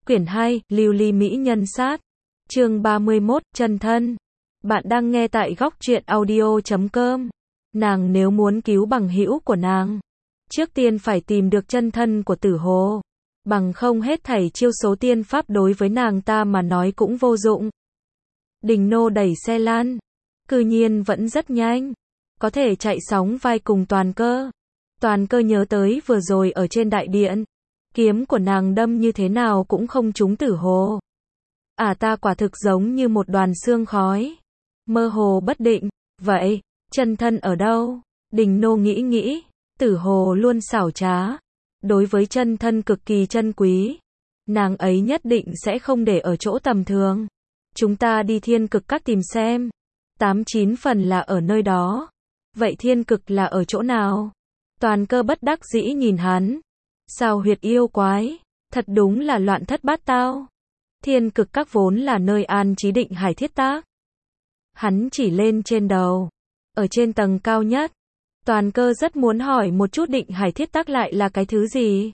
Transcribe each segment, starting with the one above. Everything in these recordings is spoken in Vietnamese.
Quyển 2, Lưu ly mỹ nhân sát. Chương 31, chân thân. Bạn đang nghe tại góc truyện audio.com. Nàng nếu muốn cứu bằng hữu của nàng, trước tiên phải tìm được chân thân của Tử Hồ. Bằng không hết thảy chiêu số tiên pháp đối với nàng ta mà nói cũng vô dụng. Đình Nô đẩy xe lan, cư nhiên vẫn rất nhanh, có thể chạy sóng vai cùng Toàn Cơ. Toàn Cơ nhớ tới vừa rồi ở trên đại điện, kiếm của nàng đâm như thế nào cũng không trúng Tử Hồ. Ta quả thực giống như một đoàn sương khói, mơ hồ bất định. Vậy, chân thân ở đâu? Đình Nô nghĩ, Tử Hồ luôn xảo trá, đối với chân thân cực kỳ chân quý. Nàng ấy nhất định sẽ không để ở chỗ tầm thường. Chúng ta đi Thiên Cực Các tìm xem. 8-9 phần là ở nơi đó. Vậy Thiên Cực là ở chỗ nào? Toàn Cơ bất đắc dĩ nhìn hắn. Sao huyệt yêu quái, thật đúng là loạn thất bát tao. Thiên Cực Các vốn là nơi an trí Định Hải Thiết Tác. Hắn chỉ lên trên đầu, ở trên tầng cao nhất. Toàn Cơ rất muốn hỏi một chút Định Hải Thiết Tác lại là cái thứ gì.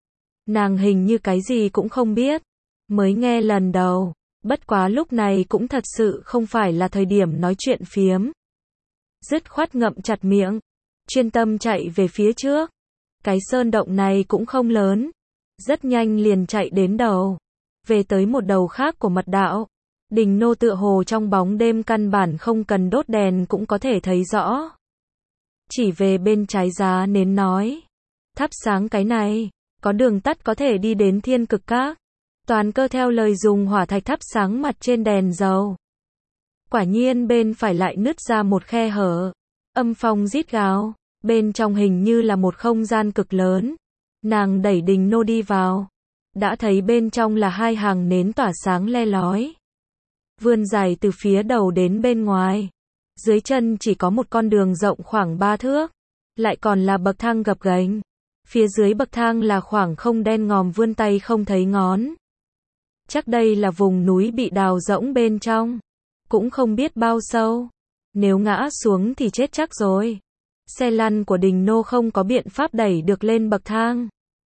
Nàng hình như cái gì cũng không biết, mới nghe lần đầu. Bất quá lúc này cũng thật sự không phải là thời điểm nói chuyện phiếm. Dứt khoát ngậm chặt miệng, chuyên tâm chạy về phía trước. Cái sơn động này cũng không lớn, rất nhanh liền chạy đến đầu, về tới một đầu khác của mật đạo. Đình Nô tựa hồ trong bóng đêm căn bản không cần đốt đèn cũng có thể thấy rõ. Chỉ về bên trái giá nến nói, thắp sáng cái này, có đường tắt có thể đi đến Thiên Cực Các. Toàn Cơ theo lời dùng hỏa thạch thắp sáng mặt trên đèn dầu. Quả nhiên bên phải lại nứt ra một khe hở, âm phong rít gào. Bên trong hình như là một không gian cực lớn. Nàng đẩy Đình Nô đi vào, đã thấy bên trong là hai hàng nến tỏa sáng le lói, vươn dài từ phía đầu đến bên ngoài. Dưới chân chỉ có một con đường rộng khoảng 3 thước, lại còn là bậc thang gập ghềnh. Phía dưới bậc thang là khoảng không đen ngòm vươn tay không thấy ngón. Chắc đây là vùng núi bị đào rỗng bên trong, cũng không biết bao sâu. Nếu ngã xuống thì chết chắc rồi. Xe lăn của Đình Nô không có biện pháp đẩy được lên bậc thang.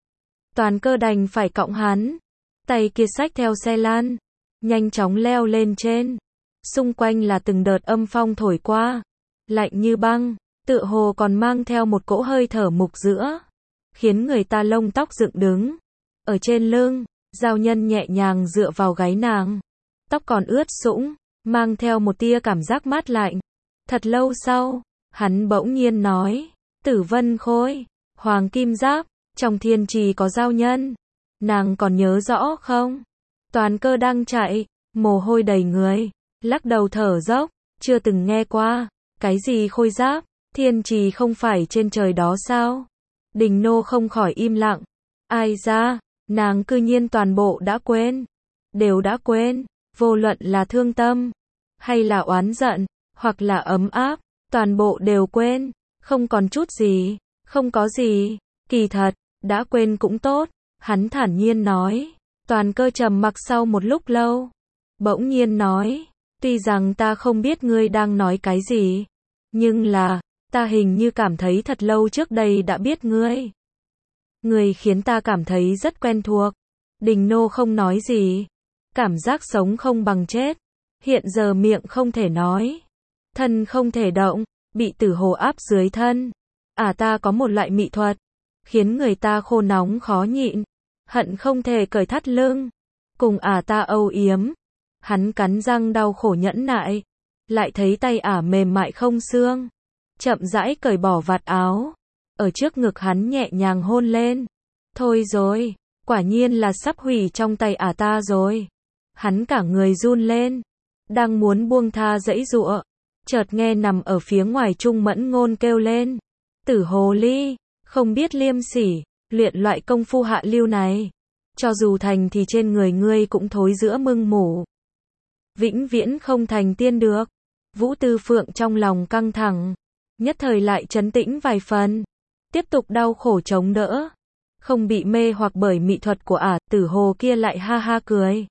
Toàn Cơ đành phải cõng hắn, tay kia xách theo xe lăn, nhanh chóng leo lên trên. Xung quanh là từng đợt âm phong thổi qua, lạnh như băng, tựa hồ còn mang theo một cỗ hơi thở mục giữa, khiến người ta lông tóc dựng đứng. Ở trên lưng, Giao Nhân nhẹ nhàng dựa vào gáy nàng, tóc còn ướt sũng, mang theo một tia cảm giác mát lạnh. Thật lâu sau, hắn bỗng nhiên nói, Tử Vân Khôi, Hoàng Kim Giáp, trong thiên trì có Giao Nhân. Nàng còn nhớ rõ không? Toàn Cơ đang chạy, mồ hôi đầy người, lắc đầu thở dốc, chưa từng nghe qua. Cái gì khôi giáp? Thiên trì không phải trên trời đó sao? Đình Nô không khỏi im lặng. Ai ra, nàng cư nhiên toàn bộ đã quên. Đều đã quên, vô luận là thương tâm, hay là oán giận, hoặc là ấm áp. Toàn bộ đều quên, không còn chút gì, không có gì. Kỳ thật, đã quên cũng tốt, hắn thản nhiên nói. Toàn Cơ trầm mặc sau một lúc lâu, bỗng nhiên nói, tuy rằng ta không biết ngươi đang nói cái gì, nhưng là, ta hình như cảm thấy thật lâu trước đây đã biết ngươi. Ngươi khiến ta cảm thấy rất quen thuộc. Đình Nô không nói gì, cảm giác sống không bằng chết. Hiện giờ miệng không thể nói, thân không thể động, bị Tử Hồ áp dưới thân. Ta có một loại mị thuật, khiến người ta khô nóng khó nhịn, hận không thể cởi thắt lưng, cùng ta âu yếm. Hắn cắn răng đau khổ nhẫn nại, lại thấy tay mềm mại không xương, chậm rãi cởi bỏ vạt áo, ở trước ngực hắn nhẹ nhàng hôn lên. Thôi rồi, quả nhiên là sắp hủy trong tay ta rồi. Hắn cả người run lên, đang muốn buông tha giãy giụa, chợt nghe nằm ở phía ngoài Trung Mẫn Ngôn kêu lên, Tử Hồ Ly, không biết liêm sỉ, luyện loại công phu hạ lưu này, cho dù thành thì trên người ngươi cũng thối giữa mưng mủ, vĩnh viễn không thành tiên được. Vũ Tư Phượng trong lòng căng thẳng, nhất thời lại trấn tĩnh vài phần, tiếp tục đau khổ chống đỡ, không bị mê hoặc bởi mỹ thuật của Tử Hồ kia lại ha ha cười,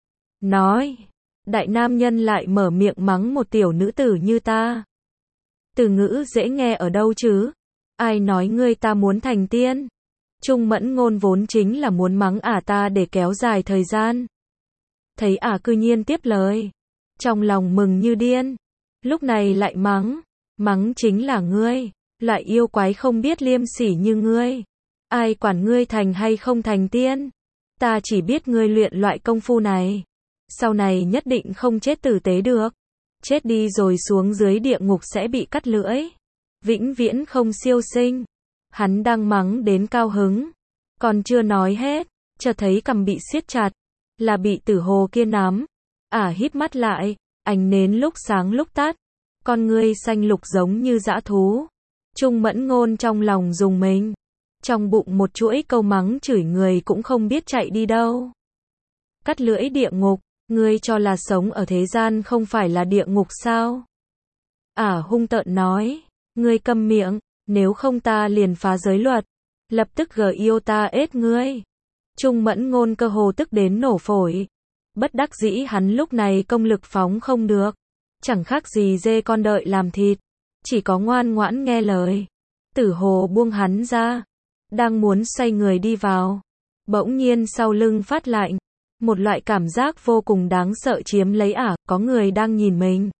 nói, đại nam nhân lại mở miệng mắng một tiểu nữ tử như ta. Từ ngữ dễ nghe ở đâu chứ? Ai nói ngươi ta muốn thành tiên? Trung Mẫn Ngôn vốn chính là muốn mắng ả ta để kéo dài thời gian. Thấy ả cư nhiên tiếp lời. Trong lòng mừng như điên. Lúc này lại mắng. Mắng chính là ngươi. Loại yêu quái không biết liêm sỉ như ngươi. Ai quản ngươi thành hay không thành tiên. Ta chỉ biết ngươi luyện loại công phu này. Sau này nhất định không chết tử tế được. Chết đi rồi xuống dưới địa ngục sẽ bị cắt lưỡi. Vĩnh viễn không siêu sinh. Hắn đang mắng đến cao hứng. Còn chưa nói hết. Chợt thấy cằm bị siết chặt. Là bị Tử Hồ kia nắm. Ả híp mắt lại. Ánh nến lúc sáng lúc tắt. Con ngươi xanh lục giống như dã thú. Trung Mẫn Ngôn trong lòng rùng mình. Trong bụng một chuỗi câu mắng chửi người cũng không biết chạy đi đâu. Cắt lưỡi địa ngục. Ngươi cho là sống ở thế gian không phải là địa ngục sao? Ả hung tợn nói. Ngươi câm miệng. Nếu không ta liền phá giới luật. Lập tức yêu ta ết ngươi. Trung Mẫn Ngôn cơ hồ tức đến nổ phổi. Bất đắc dĩ hắn lúc này công lực phóng không được. Chẳng khác gì dê con đợi làm thịt. Chỉ có ngoan ngoãn nghe lời. Tử Hồ buông hắn ra. Đang muốn xoay người đi vào. Bỗng nhiên sau lưng phát lạnh. Một loại cảm giác vô cùng đáng sợ chiếm lấy ả, có người đang nhìn mình.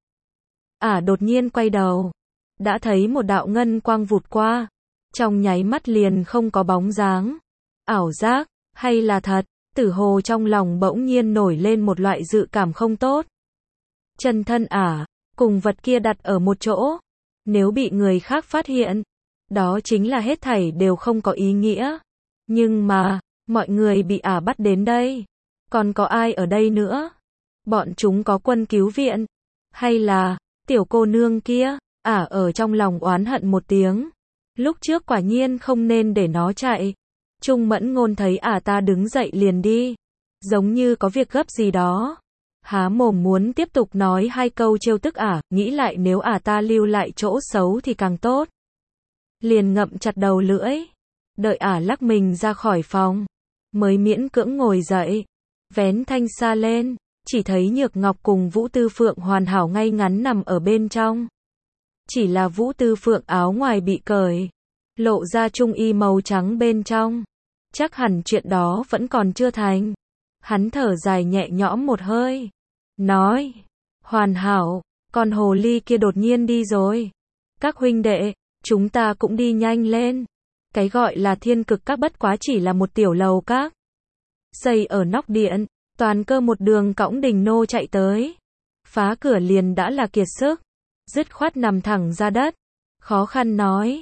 Ả đột nhiên quay đầu. Đã thấy một đạo ngân quang vụt qua. Trong nháy mắt liền không có bóng dáng. Ảo giác, hay là thật? Tử Hồ trong lòng bỗng nhiên nổi lên một loại dự cảm không tốt. Chân thân ả, cùng vật kia đặt ở một chỗ. Nếu bị người khác phát hiện, đó chính là hết thảy đều không có ý nghĩa. Nhưng mà, mọi người bị ả bắt đến đây. Còn có ai ở đây nữa? Bọn chúng có quân cứu viện? Hay là, tiểu cô nương kia? Ả ở trong lòng oán hận một tiếng. Lúc trước quả nhiên không nên để nó chạy. Trung Mẫn Ngôn thấy ả ta đứng dậy liền đi. Giống như có việc gấp gì đó. Há mồm muốn tiếp tục nói hai câu trêu tức ả, nghĩ lại nếu ả ta lưu lại chỗ xấu thì càng tốt. Liền ngậm chặt đầu lưỡi. Đợi ả lắc mình ra khỏi phòng. Mới miễn cưỡng ngồi dậy. Vén thanh sa lên. Chỉ thấy Nhược Ngọc cùng Vũ Tư Phượng hoàn hảo ngay ngắn nằm ở bên trong. Chỉ là Vũ Tư Phượng áo ngoài bị cởi. Lộ ra trung y màu trắng bên trong. Chắc hẳn chuyện đó vẫn còn chưa thành. Hắn thở dài nhẹ nhõm một hơi. Nói. Hoàn hảo. Con hồ ly kia đột nhiên đi rồi. Các huynh đệ. Chúng ta cũng đi nhanh lên. Cái gọi là Thiên Cực Các bất quá chỉ là một tiểu lầu các. Xây ở nóc điện. Toàn Cơ một đường cõng Đình Nô chạy tới. Phá cửa liền đã là kiệt sức. Dứt khoát nằm thẳng ra đất. Khó khăn nói.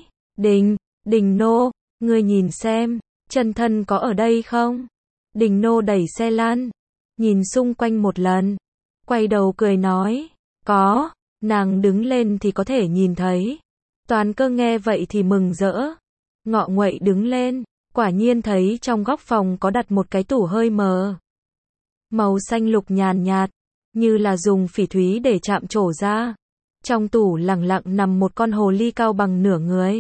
Đình Nô. Ngươi nhìn xem. Chân thân có ở đây không? Đình Nô đẩy xe lan. Nhìn xung quanh một lần. Quay đầu cười nói. Có. Nàng đứng lên thì có thể nhìn thấy. Toàn Cơ nghe vậy thì mừng rỡ. Ngọ nguậy đứng lên. Quả nhiên thấy trong góc phòng có đặt một cái tủ hơi mờ. Màu xanh lục nhàn nhạt. Như là dùng phỉ thúy để chạm trổ ra. Trong tủ lẳng lặng nằm một con hồ ly cao bằng nửa người.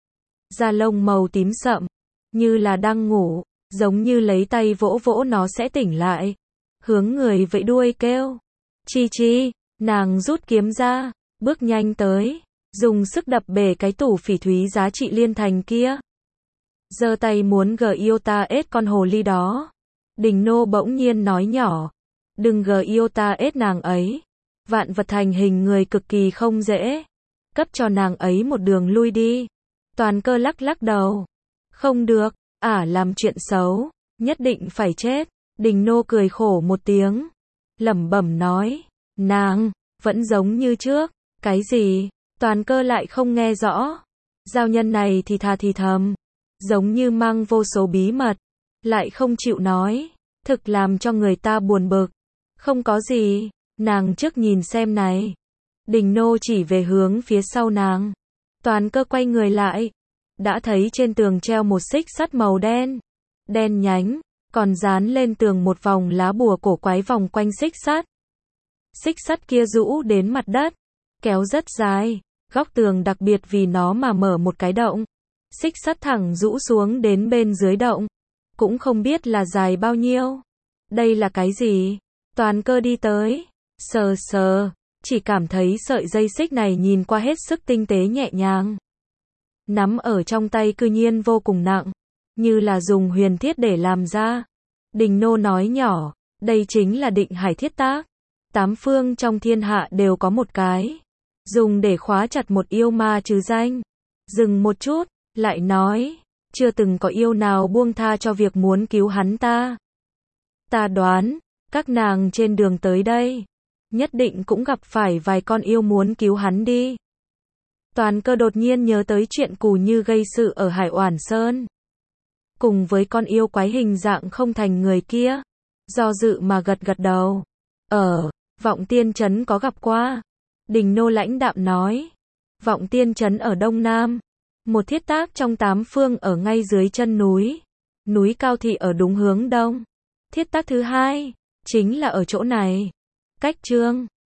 Da lông màu tím sậm. Như là đang ngủ. Giống như lấy tay vỗ vỗ nó sẽ tỉnh lại. Hướng người vẫy đuôi kêu. Chi chi. Nàng rút kiếm ra. Bước nhanh tới. Dùng sức đập bể cái tủ phỉ thúy giá trị liên thành kia. Giơ tay muốn yêu ta ết con hồ ly đó. Đình Nô bỗng nhiên nói nhỏ. Đừng yêu ta ết nàng ấy. Vạn vật thành hình người cực kỳ không dễ. Cấp cho nàng ấy một đường lui đi. Toàn Cơ lắc lắc đầu. Không được, ả làm chuyện xấu. Nhất định phải chết. Đình Nô cười khổ một tiếng. Lẩm bẩm nói. Nàng, vẫn giống như trước. Cái gì? Toàn Cơ lại không nghe rõ. Giao nhân này thì thà thì thầm. Giống như mang vô số bí mật. Lại không chịu nói. Thực làm cho người ta buồn bực. Không có gì. Nàng trước nhìn xem này. Đình Nô chỉ về hướng phía sau nàng. Toàn Cơ quay người lại. Đã thấy trên tường treo một xích sắt màu đen. Đen nhánh. Còn dán lên tường một vòng lá bùa cổ quái vòng quanh xích sắt. Xích sắt kia rũ đến mặt đất. Kéo rất dài. Góc tường đặc biệt vì nó mà mở một cái động. Xích sắt thẳng rũ xuống đến bên dưới động. Cũng không biết là dài bao nhiêu. Đây là cái gì? Toàn Cơ đi tới. Sờ sờ. Chỉ cảm thấy sợi dây xích này nhìn qua hết sức tinh tế nhẹ nhàng. Nắm ở trong tay cư nhiên vô cùng nặng. như là dùng huyền thiết để làm ra. Đình Nô nói nhỏ, đây chính là Định Hải thiết tác. 8 phương trong thiên hạ đều có một cái. Dùng để khóa chặt một yêu ma trừ danh. Dừng một chút, lại nói, chưa từng có yêu nào buông tha cho việc muốn cứu hắn ta. Ta đoán, các nàng trên đường tới đây, nhất định cũng gặp phải vài con yêu muốn cứu hắn đi. Toàn Cơ đột nhiên nhớ tới chuyện Cù Như gây sự ở Hải Oản Sơn. Cùng với con yêu quái hình dạng không thành người kia. Do dự mà gật gật đầu. Vọng Tiên Trấn có gặp qua. Đình Nô lãnh đạm nói. Vọng Tiên Trấn ở Đông Nam. Một thiết tác trong 8 phương ở ngay dưới chân núi. Núi Cao Thị ở đúng hướng đông. Thiết tác thứ hai, chính là ở chỗ này. Cách Chương